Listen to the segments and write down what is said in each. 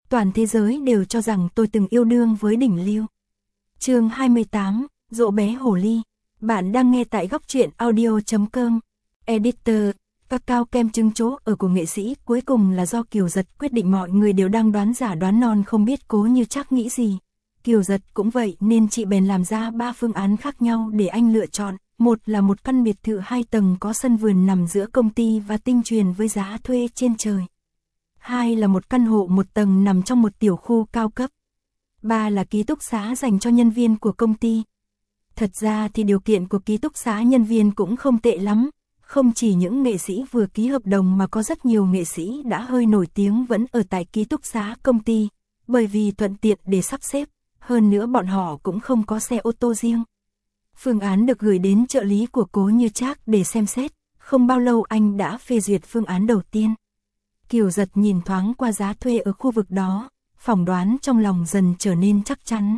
Toàn thế giới đều cho rằng tôi từng yêu đương với đỉnh lưu. Chương 28, dỗ bé hồ ly. Bạn đang nghe tại góc truyện audio.com. Editor, Cacao kem trứng chỗ ở của nghệ sĩ cuối cùng là do Kiều Dật quyết định. Mọi người đều đang đoán giả đoán non không biết Cố Như Trác nghĩ gì. Kiều Dật cũng vậy nên chị bèn làm ra 3 phương án khác nhau để anh lựa chọn. Một là một căn biệt thự 2 tầng có sân vườn nằm giữa công ty và tinh truyền với giá thuê trên trời. 2 là một căn hộ 1 tầng nằm trong một tiểu khu cao cấp. 3 là ký túc xá dành cho nhân viên của công ty. Thật ra thì điều kiện của ký túc xá nhân viên cũng không tệ lắm. Không chỉ những nghệ sĩ vừa ký hợp đồng mà có rất nhiều nghệ sĩ đã hơi nổi tiếng vẫn ở tại ký túc xá công ty, bởi vì thuận tiện để sắp xếp, hơn nữa bọn họ cũng không có xe ô tô riêng. Phương án được gửi đến trợ lý của Cố Như Trác để xem xét, không bao lâu anh đã phê duyệt phương án đầu tiên. Kiều Dật nhìn thoáng qua giá thuê ở khu vực đó, phỏng đoán trong lòng dần trở nên chắc chắn.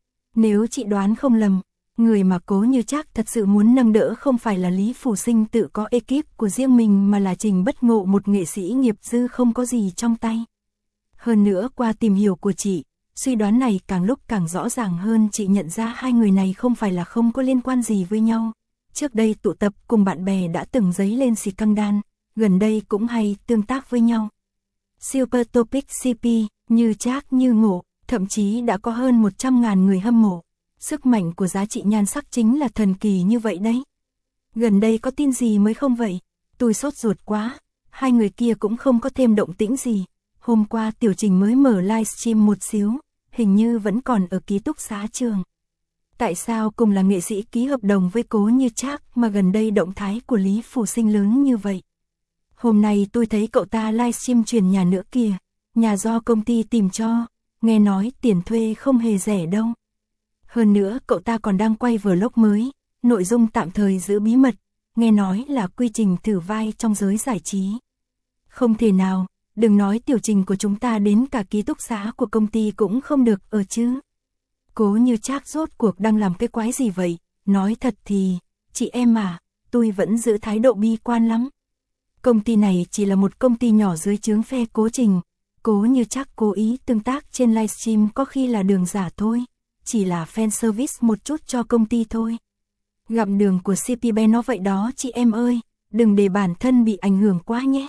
Nếu chị đoán không lầm, người mà Cố Như Trác thật sự muốn nâng đỡ không phải là Lý Phủ Sinh tự có ekip của riêng mình mà là Trình Bất Ngộ, một nghệ sĩ nghiệp dư không có gì trong tay. Hơn nữa qua tìm hiểu của chị, suy đoán này càng lúc càng rõ ràng hơn. Chị nhận ra hai người này không phải là không có liên quan gì với nhau. Trước đây tụ tập cùng bạn bè đã từng dấy lên scandal, gần đây cũng hay tương tác với nhau. Super Topic CP, Như Trác Như Ngộ, thậm chí đã có hơn 100.000 người hâm mộ. Sức mạnh của giá trị nhan sắc chính là thần kỳ như vậy đấy. Gần đây có tin gì mới không vậy? Tôi sốt ruột quá. Hai người kia cũng không có thêm động tĩnh gì. Hôm qua Tiểu Trình mới mở livestream một xíu, hình như vẫn còn ở ký túc xá trường. Tại sao cùng là nghệ sĩ ký hợp đồng với Cố Như Trác mà gần đây động thái của Lý Phủ Sinh lớn như vậy? Hôm nay tôi thấy cậu ta livestream chuyển nhà nữa kìa, nhà do công ty tìm cho, nghe nói tiền thuê không hề rẻ đâu. Hơn nữa cậu ta còn đang quay vlog mới, nội dung tạm thời giữ bí mật, nghe nói là quy trình thử vai trong giới giải trí. Không thể nào, đừng nói Tiểu Trình của chúng ta đến cả ký túc xá của công ty cũng không được ở chứ. Cố Như Trác rốt cuộc đang làm cái quái gì vậy? Nói thật thì, chị em à, tôi vẫn giữ thái độ bi quan lắm. Công ty này chỉ là một công ty nhỏ dưới trướng phe Cố Trình. Cố Như Trác cố ý tương tác trên livestream có khi là đường giả thôi, chỉ là fan service một chút cho công ty thôi. Gặm đường của CP bé nó vậy đó chị em ơi, đừng để bản thân bị ảnh hưởng quá nhé.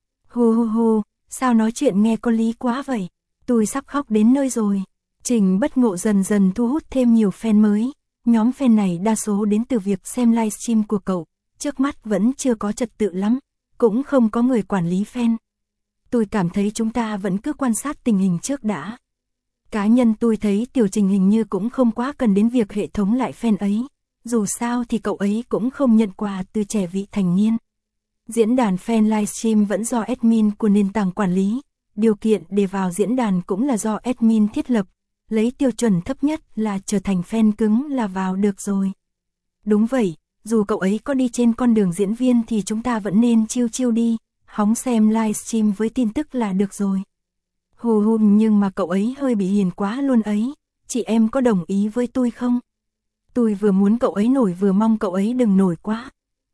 Hù hù hù, sao nói chuyện nghe có lý quá vậy, tôi sắp khóc đến nơi rồi. Trình Bất Ngộ dần dần thu hút thêm nhiều fan mới, nhóm fan này đa số đến từ việc xem livestream của cậu, trước mắt vẫn chưa có trật tự lắm, cũng không có người quản lý fan. Tôi cảm thấy chúng ta vẫn cứ quan sát tình hình trước đã. Cá nhân tôi thấy Tiểu Trình hình như cũng không quá cần đến việc hệ thống lại fan ấy, dù sao thì cậu ấy cũng không nhận quà từ trẻ vị thành niên. Diễn đàn fan livestream vẫn do admin của nền tảng quản lý, điều kiện để vào diễn đàn cũng là do admin thiết lập, lấy tiêu chuẩn thấp nhất là trở thành fan cứng là vào được rồi. Đúng vậy, dù cậu ấy có đi trên con đường diễn viên thì chúng ta vẫn nên chill chill đi, hóng xem livestream với tin tức là được rồi. Hù hù, nhưng mà cậu ấy hơi bị hiền quá luôn ấy, chị em có đồng ý với tôi không? Tôi vừa muốn cậu ấy nổi vừa mong cậu ấy đừng nổi quá.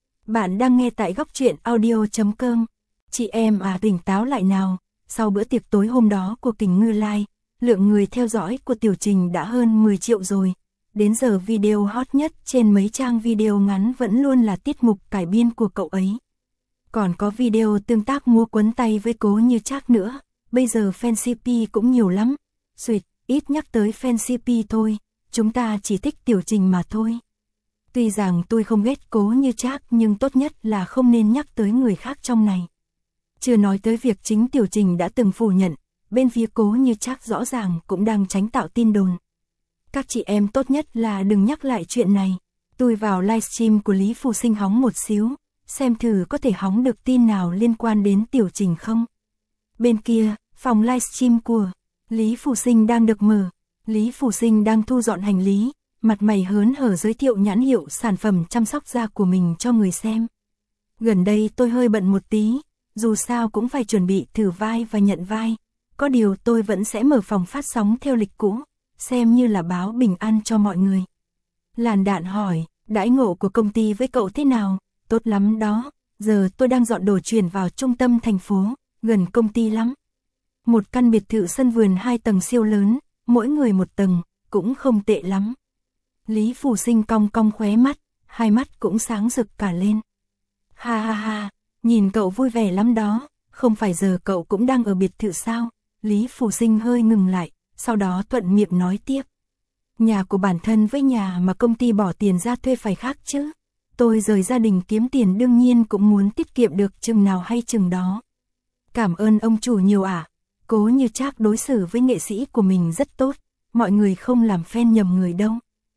Bạn đang nghe tại góc truyện audio.com. Chị em à, tỉnh táo lại nào, sau bữa tiệc tối hôm đó của Kình Ngư Lai, lượng người theo dõi của Tiểu Trình đã hơn 10 triệu rồi. Đến giờ video hot nhất trên mấy trang video ngắn vẫn luôn là tiết mục cải biên của cậu ấy. Còn có video tương tác múa quấn tay với Cố Như Trác nữa. Bây giờ fan CP cũng nhiều lắm. Xuyệt, ít nhắc tới fan CP thôi, chúng ta chỉ thích Tiểu Trình mà thôi. Tuy rằng tôi không ghét Cố Như Trác nhưng tốt nhất là không nên nhắc tới người khác trong này. Chưa nói tới việc chính Tiểu Trình đã từng phủ nhận, bên phía Cố Như Trác rõ ràng cũng đang tránh tạo tin đồn. Các chị em tốt nhất là đừng nhắc lại chuyện này. Tôi vào livestream của Lý Phủ Sinh hóng một xíu, xem thử có thể hóng được tin nào liên quan đến Tiểu Trình không. Bên kia, phòng livestream của Lý Phủ Sinh đang được mở. Lý Phủ Sinh đang thu dọn hành lý, mặt mày hớn hở giới thiệu nhãn hiệu sản phẩm chăm sóc da của mình cho người xem. Gần đây tôi hơi bận một tí, dù sao cũng phải chuẩn bị thử vai và nhận vai. Có điều tôi vẫn sẽ mở phòng phát sóng theo lịch cũ, xem như là báo bình an cho mọi người. Làn Đạn hỏi, đãi ngộ của công ty với cậu thế nào? Tốt lắm đó, giờ tôi đang dọn đồ chuyển vào trung tâm thành phố, gần công ty lắm. Một căn biệt thự sân vườn 2 tầng siêu lớn, mỗi người 1 tầng, cũng không tệ lắm. Lý Phủ Sinh cong cong khóe mắt, hai mắt cũng sáng rực cả lên. Ha ha ha, nhìn cậu vui vẻ lắm đó, không phải giờ cậu cũng đang ở biệt thự sao? Lý Phủ Sinh hơi ngừng lại, sau đó thuận miệng nói tiếp. Nhà của bản thân với nhà mà công ty bỏ tiền ra thuê phải khác chứ. Tôi rời gia đình kiếm tiền đương nhiên cũng muốn tiết kiệm được chừng nào hay chừng đó. Cảm ơn ông chủ nhiều ạ. Cố Như Trác đối xử với nghệ sĩ của mình rất tốt, mọi người không làm fan nhầm người đâu.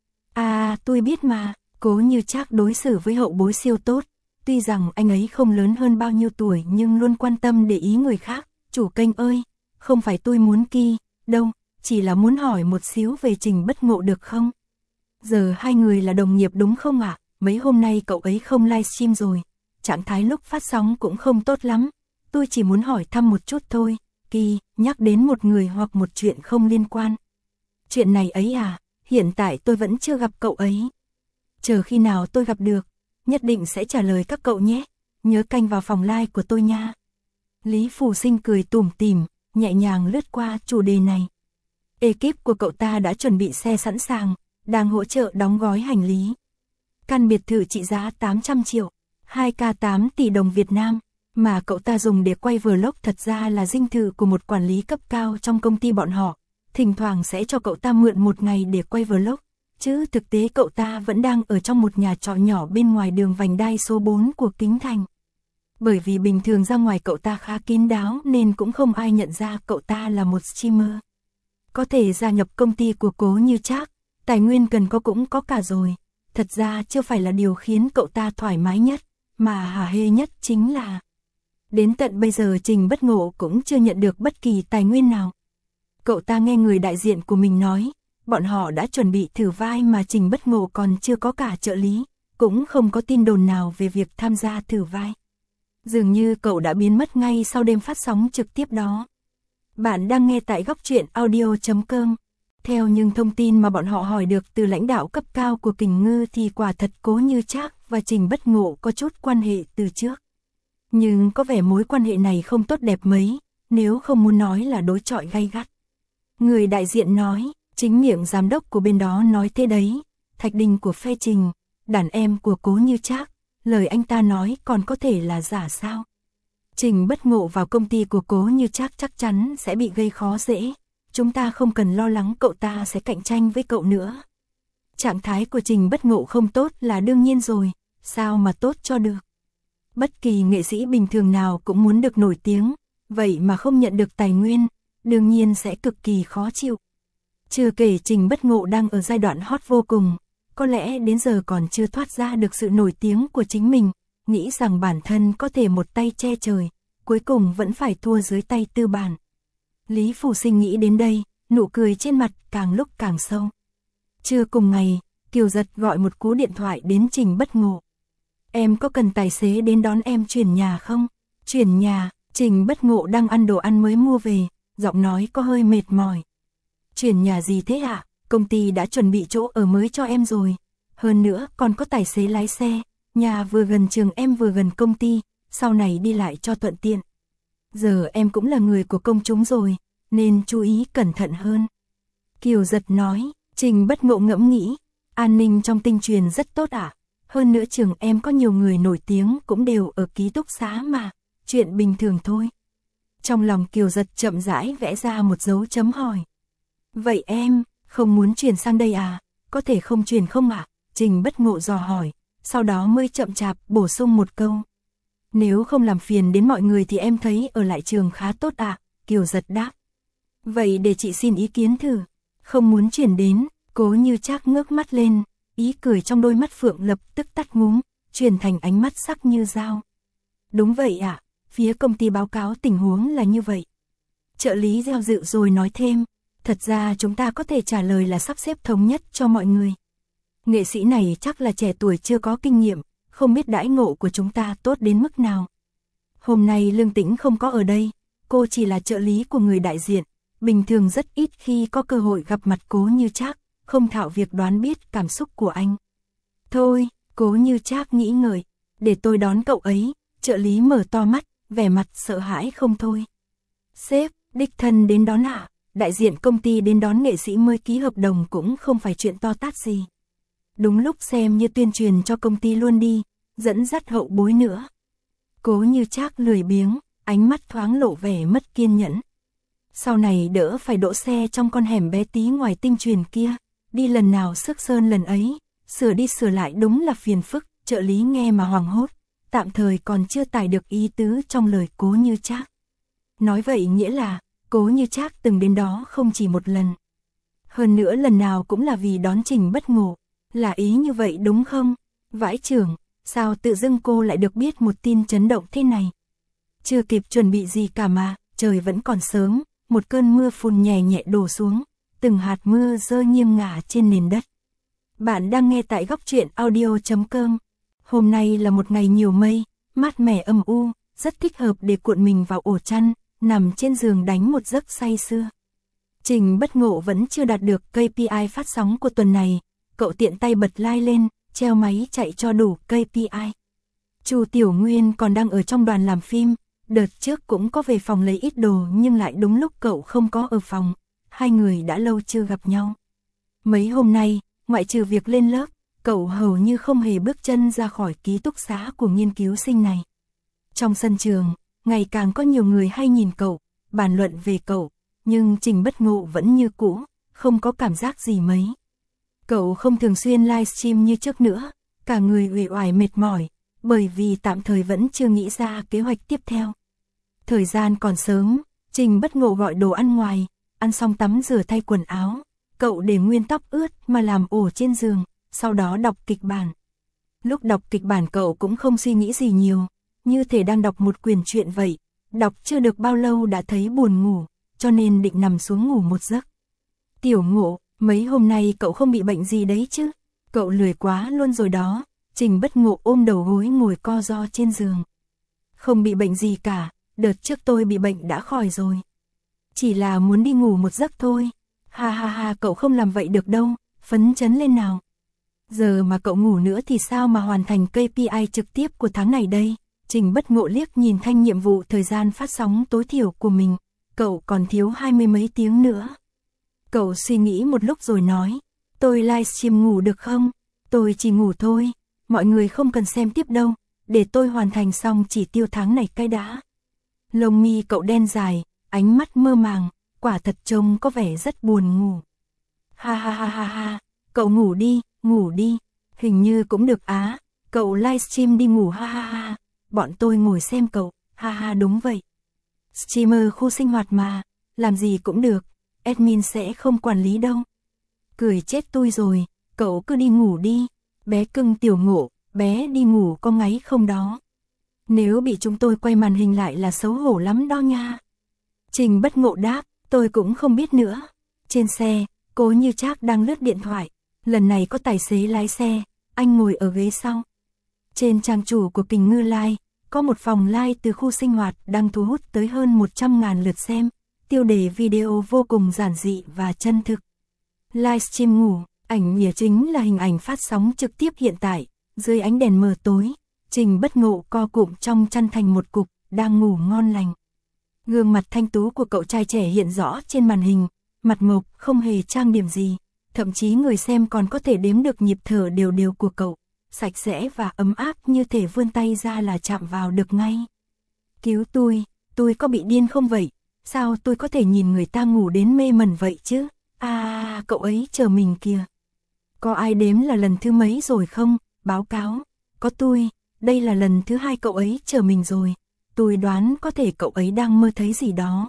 À, tôi biết mà, Cố Như Trác đối xử với hậu bối siêu tốt. Tuy rằng anh ấy không lớn hơn bao nhiêu tuổi nhưng luôn quan tâm để ý người khác. Chủ kênh ơi, không phải tôi muốn kỳ, đâu, chỉ là muốn hỏi một xíu về Trình Bất Ngộ được không? Giờ hai người là đồng nghiệp đúng không ạ? Mấy hôm nay cậu ấy không livestream rồi, trạng thái lúc phát sóng cũng không tốt lắm. Tôi chỉ muốn hỏi thăm một chút thôi. Kỳ, nhắc đến một người hoặc một chuyện không liên quan. Chuyện này ấy à, hiện tại tôi vẫn chưa gặp cậu ấy. Chờ khi nào tôi gặp được, nhất định sẽ trả lời các cậu nhé. Nhớ canh vào phòng live của tôi nha. Lý Phủ Sinh cười tủm tỉm, nhẹ nhàng lướt qua chủ đề này. Ekip của cậu ta đã chuẩn bị xe sẵn sàng, đang hỗ trợ đóng gói hành lý. Căn biệt thự trị giá 800 triệu, 2k8 tỷ đồng Việt Nam, mà cậu ta dùng để quay vlog thật ra là dinh thự của một quản lý cấp cao trong công ty bọn họ. Thỉnh thoảng sẽ cho cậu ta mượn một ngày để quay vlog, chứ thực tế cậu ta vẫn đang ở trong một nhà trọ nhỏ bên ngoài đường vành đai số 4 của Kính Thành. Bởi vì bình thường ra ngoài cậu ta khá kín đáo nên cũng không ai nhận ra cậu ta là một streamer. Có thể gia nhập công ty của Cố Như Trác, tài nguyên cần có cũng có cả rồi. Thật ra chưa phải là điều khiến cậu ta thoải mái nhất, mà hả hê nhất chính là đến tận bây giờ Trình Bất Ngộ cũng chưa nhận được bất kỳ tài nguyên nào. Cậu ta nghe người đại diện của mình nói, bọn họ đã chuẩn bị thử vai mà Trình Bất Ngộ còn chưa có cả trợ lý, cũng không có tin đồn nào về việc tham gia thử vai. Dường như cậu đã biến mất ngay sau đêm phát sóng trực tiếp đó. Bạn đang nghe tại góc truyện audio.com. Theo những thông tin mà bọn họ hỏi được từ lãnh đạo cấp cao của Kình Ngư thì quả thật Cố Như Trác và Trình Bất Ngộ có chút quan hệ từ trước. Nhưng có vẻ mối quan hệ này không tốt đẹp mấy, nếu không muốn nói là đối chọi gay gắt. Người đại diện nói, chính miệng giám đốc của bên đó nói thế đấy, Thạch Đình của phe Trình, đàn em của Cố Như Trác, lời anh ta nói còn có thể là giả sao? Trình Bất Ngộ vào công ty của Cố Như Trác chắc chắn sẽ bị gây khó dễ, chúng ta không cần lo lắng cậu ta sẽ cạnh tranh với cậu nữa. Trạng thái của Trình Bất Ngộ không tốt là đương nhiên rồi, sao mà tốt cho được? Bất kỳ nghệ sĩ bình thường nào cũng muốn được nổi tiếng, vậy mà không nhận được tài nguyên, đương nhiên sẽ cực kỳ khó chịu. Chưa kể Trình Bất Ngộ đang ở giai đoạn hot vô cùng, có lẽ đến giờ còn chưa thoát ra được sự nổi tiếng của chính mình, nghĩ rằng bản thân có thể một tay che trời, cuối cùng vẫn phải thua dưới tay tư bản. Lý Phủ Sinh nghĩ đến đây, nụ cười trên mặt càng lúc càng sâu. Trưa cùng ngày, Kiều Giật gọi một cú điện thoại đến Trình Bất Ngộ. Em có cần tài xế đến đón em chuyển nhà không? Chuyển nhà, Trình Bất Ngộ đang ăn đồ ăn mới mua về, giọng nói có hơi mệt mỏi. Chuyển nhà gì thế ạ? Công ty đã chuẩn bị chỗ ở mới cho em rồi. Hơn nữa còn có tài xế lái xe, nhà vừa gần trường em vừa gần công ty, sau này đi lại cho thuận tiện. Giờ em cũng là người của công chúng rồi, nên chú ý cẩn thận hơn. Kiều Giật nói, Trình Bất Ngộ ngẫm nghĩ, an ninh trong Tinh Truyền rất tốt ạ. Hơn nữa trường em có nhiều người nổi tiếng cũng đều ở ký túc xá mà, chuyện bình thường thôi. Trong lòng Kiều Giật chậm rãi vẽ ra một dấu chấm hỏi. Vậy em, không muốn chuyển sang đây à? Có thể không chuyển không ạ? Trình Bất Ngộ dò hỏi, sau đó mới chậm chạp bổ sung một câu. Nếu không làm phiền đến mọi người thì em thấy ở lại trường khá tốt ạ, Kiều Giật đáp. Vậy để chị xin ý kiến thử. Không muốn chuyển đến, Cố Như Trác ngước mắt lên, ý cười trong đôi mắt phượng lập tức tắt ngúm, chuyển thành ánh mắt sắc như dao. Đúng vậy ạ, phía công ty báo cáo tình huống là như vậy. Trợ lý gieo dự rồi nói thêm, thật ra chúng ta có thể trả lời là sắp xếp thống nhất cho mọi người. Nghệ sĩ này chắc là trẻ tuổi chưa có kinh nghiệm, không biết đãi ngộ của chúng ta tốt đến mức nào. Hôm nay Lương Tĩnh không có ở đây, cô chỉ là trợ lý của người đại diện, bình thường rất ít khi có cơ hội gặp mặt Cố Như Trác, không thạo việc đoán biết cảm xúc của anh. Thôi, Cố Như Trác nghĩ ngợi, để tôi đón cậu ấy, trợ lý mở to mắt, vẻ mặt sợ hãi không thôi. Sếp, Đích thân đến đón ạ, đại diện công ty đến đón nghệ sĩ mới ký hợp đồng cũng không phải chuyện to tát gì. Đúng lúc xem như tuyên truyền cho công ty luôn đi, dẫn dắt hậu bối nữa. Cố Như Trác lười biếng, ánh mắt thoáng lộ vẻ mất kiên nhẫn. Sau này đỡ phải đỗ xe trong con hẻm bé tí ngoài tinh truyền kia, đi lần nào xước sơn lần ấy, sửa đi sửa lại đúng là phiền phức, trợ lý nghe mà hoảng hốt, tạm thời còn chưa tải được ý tứ trong lời Cố Như Trác. Nói vậy nghĩa là, Cố Như Trác từng đến đó không chỉ một lần. Hơn nữa lần nào cũng là vì đón Trình Bất Ngộ, là ý như vậy đúng không? Vãi chưởng, sao tự dưng cô lại được biết một tin chấn động thế này? Chưa kịp chuẩn bị gì cả mà, trời vẫn còn sớm, một cơn mưa phùn nhẹ nhẹ đổ xuống, từng hạt mưa rơi nghiêng ngả trên nền đất. Bạn đang nghe tại Góc Truyện Audio.com. Hôm nay là một ngày nhiều mây, mát mẻ âm u, rất thích hợp để cuộn mình vào ổ chăn, nằm trên giường đánh một giấc say sưa. Trình Bất Ngộ vẫn chưa đạt được KPI phát sóng của tuần này, cậu tiện tay bật like lên, treo máy chạy cho đủ KPI. Chu Tiểu Nguyên còn đang ở trong đoàn làm phim, đợt trước cũng có về phòng lấy ít đồ nhưng lại đúng lúc cậu không có ở phòng, hai người đã lâu chưa gặp nhau. Mấy hôm nay, ngoại trừ việc lên lớp, cậu hầu như không hề bước chân ra khỏi ký túc xá của nghiên cứu sinh này. Trong sân trường, ngày càng có nhiều người hay nhìn cậu, bàn luận về cậu, nhưng Trình Bất Ngộ vẫn như cũ, không có cảm giác gì mấy. Cậu không thường xuyên livestream như trước nữa, cả người uể oải mệt mỏi, bởi vì tạm thời vẫn chưa nghĩ ra kế hoạch tiếp theo. Thời gian còn sớm, Trình Bất Ngộ gọi đồ ăn ngoài, ăn xong tắm rửa thay quần áo, cậu để nguyên tóc ướt mà làm ổ trên giường, sau đó đọc kịch bản. Lúc đọc kịch bản cậu cũng không suy nghĩ gì nhiều, như thể đang đọc một quyển truyện vậy, đọc chưa được bao lâu đã thấy buồn ngủ, cho nên định nằm xuống ngủ một giấc. Tiểu Ngộ, mấy hôm nay cậu không bị bệnh gì đấy chứ? Cậu lười quá luôn rồi đó. Trình Bất Ngộ ôm đầu gối ngồi co ro trên giường. Không bị bệnh gì cả, đợt trước tôi bị bệnh đã khỏi rồi. Chỉ là muốn đi ngủ một giấc thôi. Ha ha ha, cậu không làm vậy được đâu, phấn chấn lên nào. Giờ mà cậu ngủ nữa thì sao mà hoàn thành KPI trực tiếp của tháng này đây? Trình Bất Ngộ liếc nhìn thanh nhiệm vụ thời gian phát sóng tối thiểu của mình, cậu còn thiếu 20 mấy tiếng nữa. Cậu suy nghĩ một lúc rồi nói, tôi livestream ngủ được không? Tôi chỉ ngủ thôi, mọi người không cần xem tiếp đâu, để tôi hoàn thành xong chỉ tiêu tháng này cái đã. Lông mi cậu đen dài, ánh mắt mơ màng, quả thật trông có vẻ rất buồn ngủ. Ha ha ha ha ha, cậu ngủ đi, hình như cũng được á, cậu livestream đi ngủ ha ha ha, bọn tôi ngồi xem cậu, ha ha đúng vậy. Streamer khu sinh hoạt mà, làm gì cũng được, admin sẽ không quản lý đâu. Cười chết tôi rồi, cậu cứ đi ngủ đi, bé cưng Tiểu Ngộ, bé đi ngủ có ngáy không đó? Nếu bị chúng tôi quay màn hình lại là xấu hổ lắm đó nha. Trình Bất Ngộ đáp, tôi cũng không biết nữa. Trên xe, Cố Như Trác đang lướt điện thoại, lần này có tài xế lái xe, anh ngồi ở ghế sau. Trên trang chủ của Kình Ngư Live, có một phòng live từ khu sinh hoạt đang thu hút tới hơn 100.000 lượt xem, tiêu đề video vô cùng giản dị và chân thực. Livestream ngủ, ảnh nghĩa chính là hình ảnh phát sóng trực tiếp hiện tại, dưới ánh đèn mờ tối, Trình Bất Ngộ co cụm trong chăn thành một cục, đang ngủ ngon lành. Gương mặt thanh tú của cậu trai trẻ hiện rõ trên màn hình, mặt mộc không hề trang điểm gì, thậm chí người xem còn có thể đếm được nhịp thở đều đều của cậu, sạch sẽ và ấm áp như thể vươn tay ra là chạm vào được ngay. Cứu tôi có bị điên không vậy? Sao tôi có thể nhìn người ta ngủ đến mê mẩn vậy chứ? À, cậu ấy chờ mình kìa. Có ai đếm là lần thứ mấy rồi không? Báo cáo. Có tôi, đây là lần thứ 2 cậu ấy chờ mình rồi. Tôi đoán có thể cậu ấy đang mơ thấy gì đó.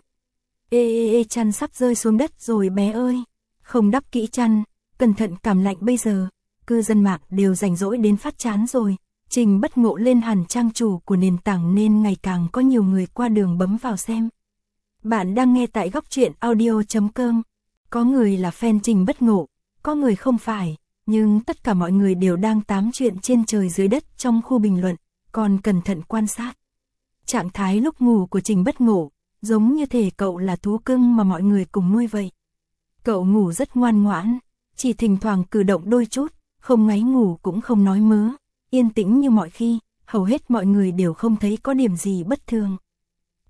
Ê, chăn sắp rơi xuống đất rồi bé ơi. Không đắp kỹ chăn, cẩn thận cảm lạnh bây giờ. Cư dân mạng đều rảnh rỗi đến phát chán rồi. Trình Bất Ngộ lên hẳn trang chủ của nền tảng nên ngày càng có nhiều người qua đường bấm vào xem. Bạn đang nghe tại Góc Truyện Audio.com. Có người là fan Trình Bất Ngộ, có người không phải, nhưng tất cả mọi người đều đang tám chuyện trên trời dưới đất trong khu bình luận, còn cẩn thận quan sát. Trạng thái lúc ngủ của Trình Bất Ngộ, giống như thể cậu là thú cưng mà mọi người cùng nuôi vậy. Cậu ngủ rất ngoan ngoãn, chỉ thỉnh thoảng cử động đôi chút, không ngáy ngủ cũng không nói mớ, yên tĩnh như mọi khi, hầu hết mọi người đều không thấy có điểm gì bất thường.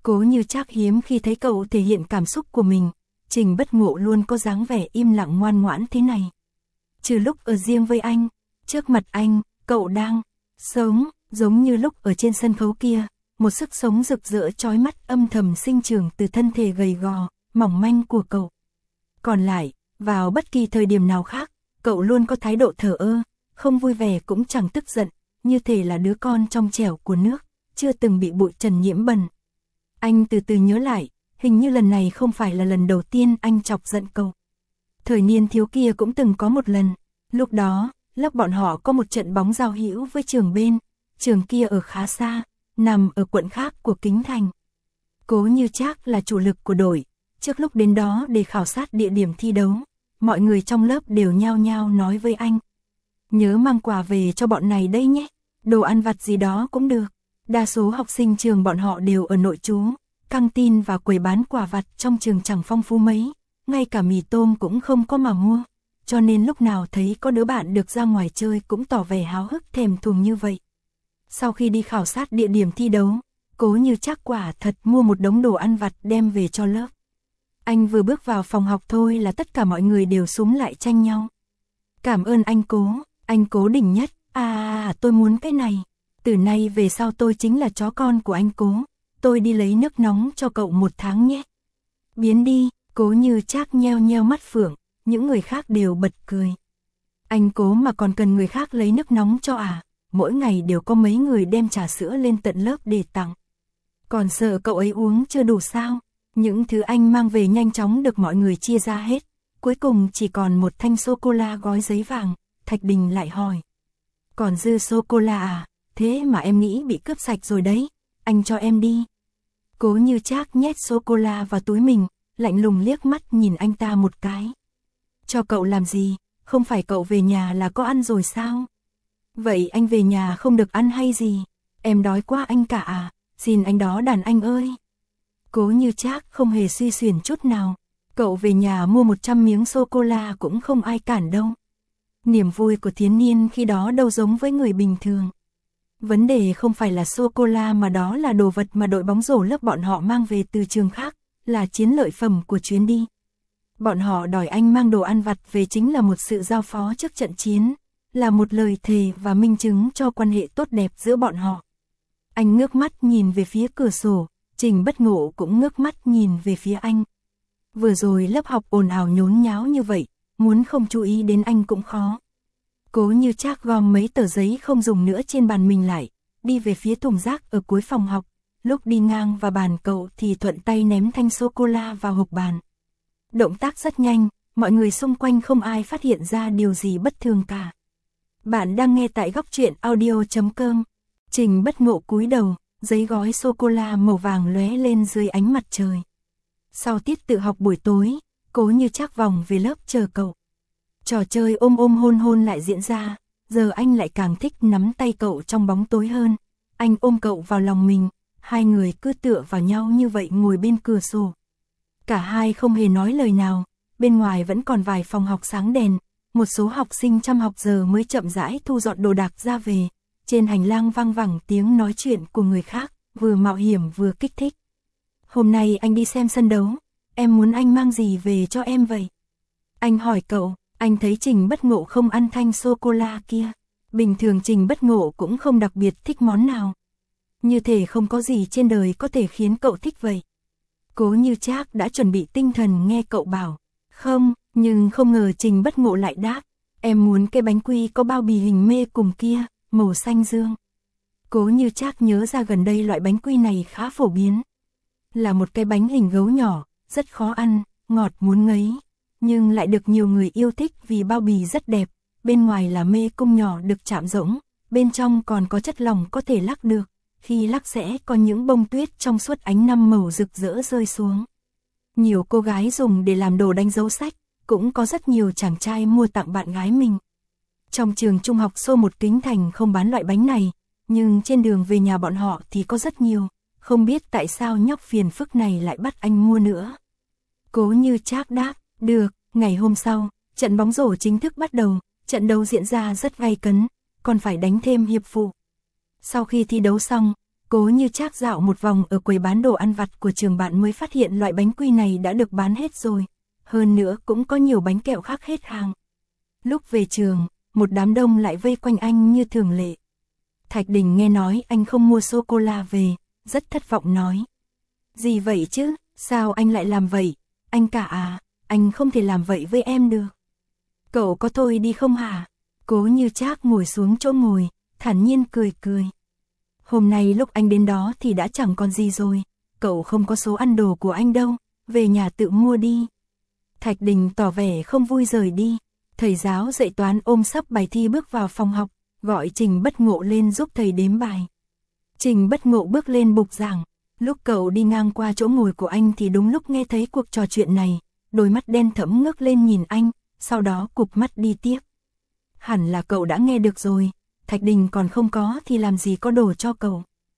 Cố Như Trác hiếm khi thấy cậu thể hiện cảm xúc của mình, Trình Bất Ngộ luôn có dáng vẻ im lặng ngoan ngoãn thế này. Trừ lúc ở riêng với anh, trước mặt anh, cậu đang sống, giống như lúc ở trên sân khấu kia, một sức sống rực rỡ chói mắt âm thầm sinh trưởng từ thân thể gầy gò, mỏng manh của cậu. Còn lại, vào bất kỳ thời điểm nào khác, cậu luôn có thái độ thờ ơ, không vui vẻ cũng chẳng tức giận, như thể là đứa con trong chẻo của nước, chưa từng bị bụi trần nhiễm bẩn. Anh từ từ nhớ lại, hình như lần này không phải là lần đầu tiên anh chọc giận cậu. Thời niên thiếu kia cũng từng có một lần, lúc đó, lớp bọn họ có một trận bóng giao hữu với trường bên, trường kia ở khá xa, nằm ở quận khác của Kính Thành. Cố Như Trác là chủ lực của đội, trước lúc đến đó để khảo sát địa điểm thi đấu, mọi người trong lớp đều nhao nhao nói với anh. Nhớ mang quà về cho bọn này đây nhé, đồ ăn vặt gì đó cũng được. Đa số học sinh trường bọn họ đều ở nội trú, căng tin và quầy bán quà vặt trong trường chẳng phong phú mấy, ngay cả mì tôm cũng không có mà mua, cho nên lúc nào thấy có đứa bạn được ra ngoài chơi cũng tỏ vẻ háo hức thèm thuồng như vậy. Sau khi đi khảo sát địa điểm thi đấu, Cố Như Trác quả thật mua một đống đồ ăn vặt đem về cho lớp. Anh vừa bước vào phòng học thôi là tất cả mọi người đều xúm lại tranh nhau. Cảm ơn anh Cố đỉnh nhất, tôi muốn cái này. Từ nay về sau tôi chính là chó con của anh Cố, tôi đi lấy nước nóng cho cậu 1 tháng nhé. Biến đi, Cố Như Trác nheo nheo mắt phượng, những người khác đều bật cười. Anh Cố mà còn cần người khác lấy nước nóng cho à, mỗi ngày đều có mấy người đem trà sữa lên tận lớp để tặng. Còn sợ cậu ấy uống chưa đủ sao, những thứ anh mang về nhanh chóng được mọi người chia ra hết, cuối cùng chỉ còn một thanh sô-cô-la gói giấy vàng, Thạch Đình lại hỏi. Còn dư sô-cô-la à? Thế mà em nghĩ bị cướp sạch rồi đấy, anh cho em đi. Cố Như Trác nhét sô-cô-la vào túi mình, lạnh lùng liếc mắt nhìn anh ta một cái. Cho cậu làm gì, không phải cậu về nhà là có ăn rồi sao? Vậy anh về nhà không được ăn hay gì? Em đói quá anh cả à, xin anh đó đàn anh ơi. Cố Như Trác không hề suy xuyển chút nào, cậu về nhà mua 100 miếng sô-cô-la cũng không ai cản đâu. Niềm vui của thiếu niên khi đó đâu giống với người bình thường. Vấn đề không phải là sô-cô-la mà đó là đồ vật mà đội bóng rổ lớp bọn họ mang về từ trường khác, là chiến lợi phẩm của chuyến đi. Bọn họ đòi anh mang đồ ăn vặt về chính là một sự giao phó trước trận chiến, là một lời thề và minh chứng cho quan hệ tốt đẹp giữa bọn họ. Anh ngước mắt nhìn về phía cửa sổ, Trình Bất Ngộ cũng ngước mắt nhìn về phía anh. Vừa rồi lớp học ồn ào nhốn nháo như vậy, muốn không chú ý đến anh cũng khó. Cố Như Trác gom mấy tờ giấy không dùng nữa trên bàn mình lại, đi về phía thùng rác ở cuối phòng học, lúc đi ngang vào bàn cậu thì thuận tay ném thanh sô-cô-la vào hộc bàn. Động tác rất nhanh, mọi người xung quanh không ai phát hiện ra điều gì bất thường cả. Bạn đang nghe tại góc truyện audio.com. Trình Bất Ngộ cúi đầu, giấy gói sô-cô-la màu vàng lóe lên dưới ánh mặt trời. Sau tiết tự học buổi tối, Cố Như Trác vòng về lớp chờ cậu. Trò chơi ôm ôm hôn hôn lại diễn ra, giờ anh lại càng thích nắm tay cậu trong bóng tối hơn. Anh ôm cậu vào lòng mình, hai người cứ tựa vào nhau như vậy ngồi bên cửa sổ. Cả hai không hề nói lời nào, bên ngoài vẫn còn vài phòng học sáng đèn, một số học sinh chăm học giờ mới chậm rãi thu dọn đồ đạc ra về. Trên hành lang vang vẳng tiếng nói chuyện của người khác, vừa mạo hiểm vừa kích thích. Hôm nay anh đi xem sân đấu, em muốn anh mang gì về cho em vậy? Anh hỏi cậu. Anh thấy Trình Bất Ngộ không ăn thanh sô-cô-la kia. Bình thường Trình Bất Ngộ cũng không đặc biệt thích món nào. Như thể không có gì trên đời có thể khiến cậu thích vậy. Cố Như Trác đã chuẩn bị tinh thần nghe cậu bảo. Không, nhưng không ngờ Trình Bất Ngộ lại đáp. Em muốn cái bánh quy có bao bì hình mê cùng kia, màu xanh dương. Cố Như Trác nhớ ra gần đây loại bánh quy này khá phổ biến. Là một cái bánh hình gấu nhỏ, rất khó ăn, ngọt muốn ngấy. Nhưng lại được nhiều người yêu thích vì bao bì rất đẹp, bên ngoài là mê cung nhỏ được chạm rỗng, bên trong còn có chất lỏng có thể lắc được, khi lắc sẽ có những bông tuyết trong suốt ánh năm màu rực rỡ rơi xuống. Nhiều cô gái dùng để làm đồ đánh dấu sách, cũng có rất nhiều chàng trai mua tặng bạn gái mình. Trong trường trung học số 1 Kính Thành không bán loại bánh này, nhưng trên đường về nhà bọn họ thì có rất nhiều, không biết tại sao nhóc phiền phức này lại bắt anh mua nữa. Cố Như Trác đáp. Được, ngày hôm sau, trận bóng rổ chính thức bắt đầu, trận đấu diễn ra rất gay cấn, còn phải đánh thêm hiệp phụ. Sau khi thi đấu xong, Cố Như Trác dạo một vòng ở quầy bán đồ ăn vặt của trường bạn mới phát hiện loại bánh quy này đã được bán hết rồi. Hơn nữa cũng có nhiều bánh kẹo khác hết hàng. Lúc về trường, một đám đông lại vây quanh anh như thường lệ. Thạch Đình nghe nói anh không mua sô-cô-la về, rất thất vọng nói. Gì vậy chứ, sao anh lại làm vậy? Anh cả à, anh không thể làm vậy với em được. Cậu có thôi đi không hả? Cố Như Trác ngồi xuống chỗ ngồi, thản nhiên cười cười. Hôm nay lúc anh đến đó thì đã chẳng còn gì rồi, cậu không có số ăn đồ của anh đâu, về nhà tự mua đi. Thạch Đình tỏ vẻ không vui rời đi, thầy giáo dạy toán ôm sấp bài thi bước vào phòng học, gọi Trình Bất Ngộ lên giúp thầy đếm bài. Trình Bất Ngộ bước lên bục giảng, lúc cậu đi ngang qua chỗ ngồi của anh thì đúng lúc nghe thấy cuộc trò chuyện này, đôi mắt đen thẫm ngước lên nhìn anh, sau đó cụp mắt đi tiếp. Hẳn là cậu đã nghe được rồi, Thạch Đình còn không có thì làm gì có đồ cho cậu.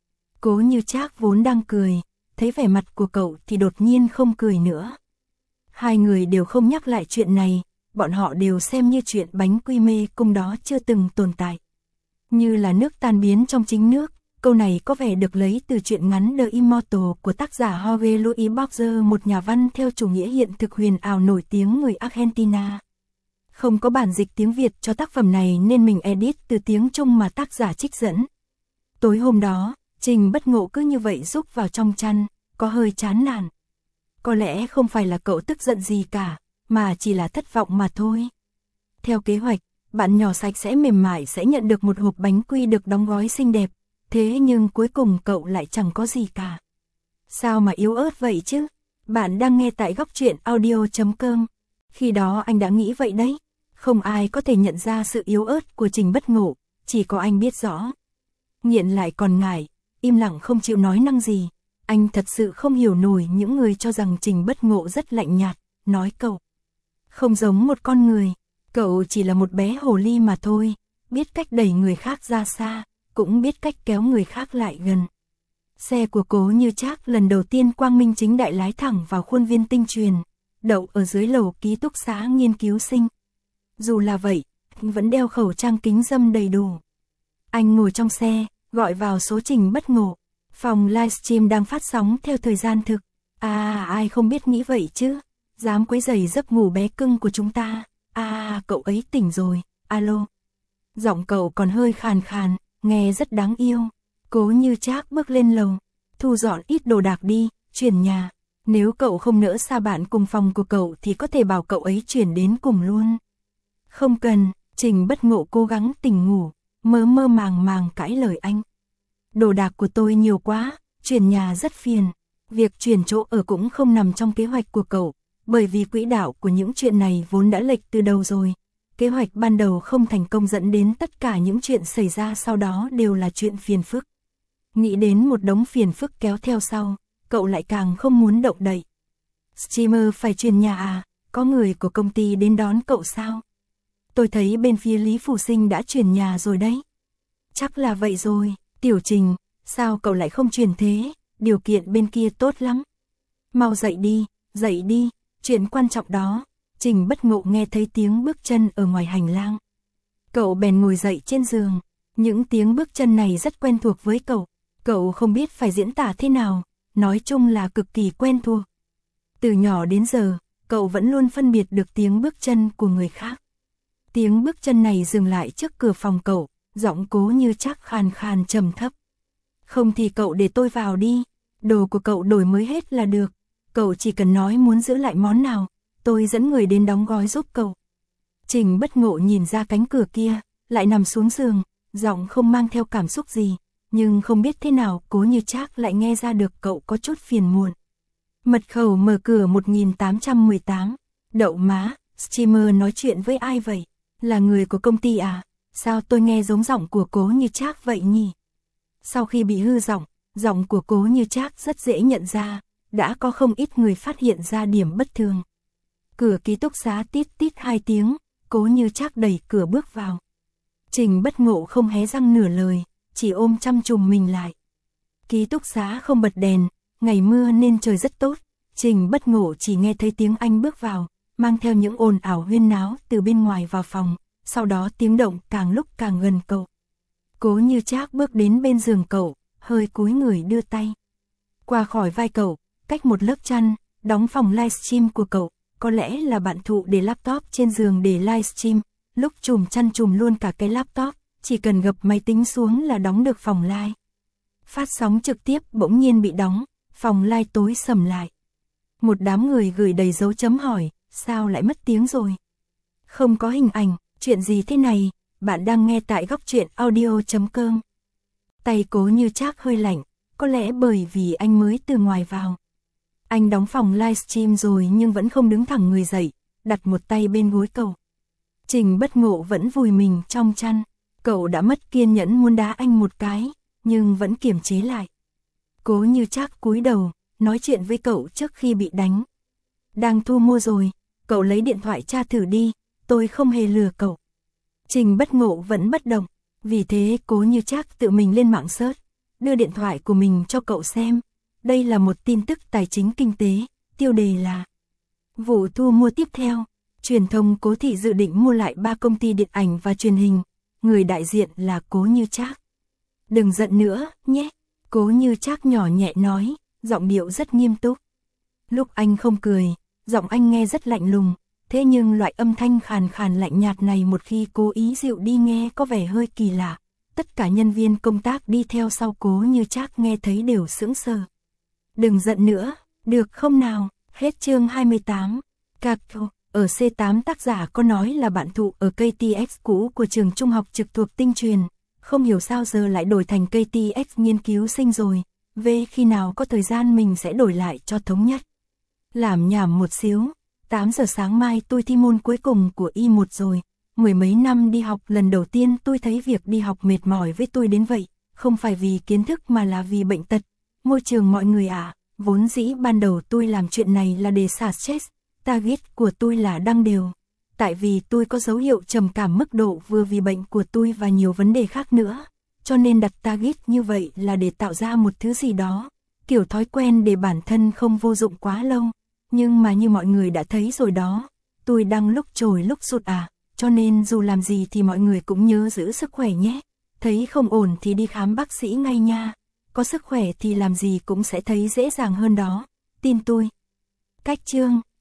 Cố Như Trác vốn đang cười, thấy vẻ mặt của cậu thì đột nhiên không cười nữa. Hai người đều không nhắc lại chuyện này, bọn họ đều xem như chuyện bánh quy mê cung đó chưa từng tồn tại. Như là nước tan biến trong chính nước, câu này có vẻ được lấy từ truyện ngắn The Immortal của tác giả Jorge Luis Borges, một nhà văn theo chủ nghĩa hiện thực huyền ảo nổi tiếng người Argentina. Không có bản dịch tiếng Việt cho tác phẩm này nên mình edit từ tiếng Trung mà tác giả trích dẫn. Tối hôm đó, Trình Bất Ngộ cứ như vậy rúc vào trong chăn, có hơi chán nản. Có lẽ không phải là cậu tức giận gì cả, mà chỉ là thất vọng mà thôi. Theo kế hoạch, bạn nhỏ sạch sẽ mềm mại sẽ nhận được một hộp bánh quy được đóng gói xinh đẹp, thế nhưng cuối cùng cậu lại chẳng có gì cả. Sao mà yếu ớt vậy chứ? Bạn đang nghe tại góc truyện audio.com. Khi đó anh đã nghĩ vậy đấy. Không ai có thể nhận ra sự yếu ớt của Trình Bất Ngộ, chỉ có anh biết rõ. Nghiện lại còn ngại, im lặng không chịu nói năng gì. Anh thật sự không hiểu nổi những người cho rằng Trình Bất Ngộ rất lạnh nhạt, nói cậu không giống một con người, cậu chỉ là một bé hồ ly mà thôi, biết cách đẩy người khác ra xa, cũng biết cách kéo người khác lại gần. Xe của Cố Như Trác lần đầu tiên quang minh chính đại lái thẳng vào khuôn viên Tinh Truyền, đậu ở dưới lầu ký túc xá nghiên cứu sinh. Dù là vậy, anh vẫn đeo khẩu trang kính râm đầy đủ. Anh ngồi trong xe, gọi vào số Trình Bất Ngộ. Phòng livestream đang phát sóng theo thời gian thực. Ai không biết nghĩ vậy chứ? Dám quấy rầy giấc ngủ bé cưng của chúng ta. Cậu ấy tỉnh rồi. Alo. Giọng cậu còn hơi khàn khàn, nghe rất đáng yêu. Cố Như Trác bước lên lầu, thu dọn ít đồ đạc đi, chuyển nhà. Nếu cậu không nỡ xa bạn cùng phòng của cậu thì có thể bảo cậu ấy chuyển đến cùng luôn. Không cần, Trình Bất Ngộ cố gắng tỉnh ngủ, mơ mơ màng màng cãi lời anh. Đồ đạc của tôi nhiều quá, chuyển nhà rất phiền. Việc chuyển chỗ ở cũng không nằm trong kế hoạch của cậu, bởi vì quỹ đạo của những chuyện này vốn đã lệch từ đầu rồi. Kế hoạch ban đầu không thành công dẫn đến tất cả những chuyện xảy ra sau đó đều là chuyện phiền phức. Nghĩ đến một đống phiền phức kéo theo sau, cậu lại càng không muốn động đậy. Streamer phải chuyển nhà à? Có người của công ty đến đón cậu sao? Tôi thấy bên phía Lý Phủ Sinh đã chuyển nhà rồi đấy. Chắc là vậy rồi. Tiểu Trình, sao cậu lại không chuyển thế? Điều kiện bên kia tốt lắm. Mau dậy đi, chuyện quan trọng đó. Trình Bất Ngộ nghe thấy tiếng bước chân ở ngoài hành lang. Cậu bèn ngồi dậy trên giường. Những tiếng bước chân này rất quen thuộc với cậu. Cậu không biết phải diễn tả thế nào, nói chung là cực kỳ quen thuộc. Từ nhỏ đến giờ, cậu vẫn luôn phân biệt được tiếng bước chân của người khác. Tiếng bước chân này dừng lại trước cửa phòng cậu, giọng Cố Như Trác khàn khàn trầm thấp. Không thì cậu để tôi vào đi, đồ của cậu đổi mới hết là được, cậu chỉ cần nói muốn giữ lại món nào, tôi dẫn người đến đóng gói giúp cậu. Trình Bất Ngộ nhìn ra cánh cửa kia, lại nằm xuống giường, giọng không mang theo cảm xúc gì, nhưng không biết thế nào Cố Như Trác lại nghe ra được cậu có chút phiền muộn. Mật khẩu mở cửa 1818, đậu má, streamer nói chuyện với ai vậy? Là người của công ty à? Sao tôi nghe giống giọng của Cố Như Trác vậy nhỉ? Sau khi bị hư giọng của Cố Như Trác rất dễ nhận ra, đã có không ít người phát hiện ra điểm bất thường. Cửa ký túc xá tít tít 2 tiếng, Cố Như Trác đẩy cửa bước vào. Trình Bất Ngộ không hé răng nửa lời, chỉ ôm chăm chùm mình lại. Ký túc xá không bật đèn, ngày mưa nên trời rất tốt, Trình Bất Ngộ chỉ nghe thấy tiếng anh bước vào, mang theo những ồn ào huyên náo từ bên ngoài vào phòng, sau đó tiếng động càng lúc càng gần cậu. Cố Như Trác bước đến bên giường cậu, hơi cúi người đưa tay qua khỏi vai cậu, cách một lớp chăn, đóng phòng livestream của cậu, có lẽ là bạn Thụ để laptop trên giường để livestream, lúc trùm chăn trùm luôn cả cái laptop, chỉ cần gập máy tính xuống là đóng được phòng live. Phát sóng trực tiếp bỗng nhiên bị đóng, phòng live tối sầm lại. Một đám người gửi đầy dấu chấm hỏi, sao lại mất tiếng rồi? Không có hình ảnh, chuyện gì thế này? Bạn đang nghe tại góc truyện audio.com. Tay Cố Như Trác hơi lạnh, có lẽ bởi vì anh mới từ ngoài vào. Anh đóng phòng livestream rồi nhưng vẫn không đứng thẳng người dậy, đặt một tay bên gối cậu. Trình Bất Ngộ vẫn vùi mình trong chăn, cậu đã mất kiên nhẫn muốn đá anh một cái, nhưng vẫn kiềm chế lại. Cố Như Trác cúi đầu, nói chuyện với cậu trước khi bị đánh. Đang thu mua rồi, cậu lấy điện thoại tra thử đi, tôi không hề lừa cậu. Trình Bất Ngộ vẫn bất động, vì thế Cố Như Trác tự mình lên mạng search, đưa điện thoại của mình cho cậu xem. Đây là một tin tức tài chính kinh tế, tiêu đề là vụ thu mua tiếp theo. Truyền thông Cố thị dự định mua lại 3 công ty điện ảnh và truyền hình, người đại diện là Cố Như Trác. Đừng giận nữa, nhé. Cố Như Trác nhỏ nhẹ nói, giọng điệu rất nghiêm túc. Lúc anh không cười, giọng anh nghe rất lạnh lùng, thế nhưng loại âm thanh khàn khàn lạnh nhạt này một khi cố ý dịu đi nghe có vẻ hơi kỳ lạ. Tất cả nhân viên công tác đi theo sau Cố Như Trác nghe thấy đều sững sờ. Đừng giận nữa, được không nào? Hết chương 28. Cacto, ở C8 tác giả có nói là bạn Thụ ở KTX cũ của trường trung học trực thuộc Tinh Truyền, không hiểu sao giờ lại đổi thành KTX nghiên cứu sinh rồi, về khi nào có thời gian mình sẽ đổi lại cho thống nhất. Làm nhảm một xíu, 8 giờ sáng mai tôi thi môn cuối cùng của Y1 rồi, mười mấy năm đi học lần đầu tiên tôi thấy việc đi học mệt mỏi với tôi đến vậy, không phải vì kiến thức mà là vì bệnh tật. Môi trường mọi người vốn dĩ ban đầu tôi làm chuyện này là để xả stress, target của tôi là đăng đều. Tại vì tôi có dấu hiệu trầm cảm mức độ vừa vì bệnh của tôi và nhiều vấn đề khác nữa, cho nên đặt target như vậy là để tạo ra một thứ gì đó, kiểu thói quen để bản thân không vô dụng quá lâu. Nhưng mà như mọi người đã thấy rồi đó, tôi đang lúc trồi lúc sụt cho nên dù làm gì thì mọi người cũng nhớ giữ sức khỏe nhé. Thấy không ổn thì đi khám bác sĩ ngay nha. Có sức khỏe thì làm gì cũng sẽ thấy dễ dàng hơn đó, tin tôi. Cách chương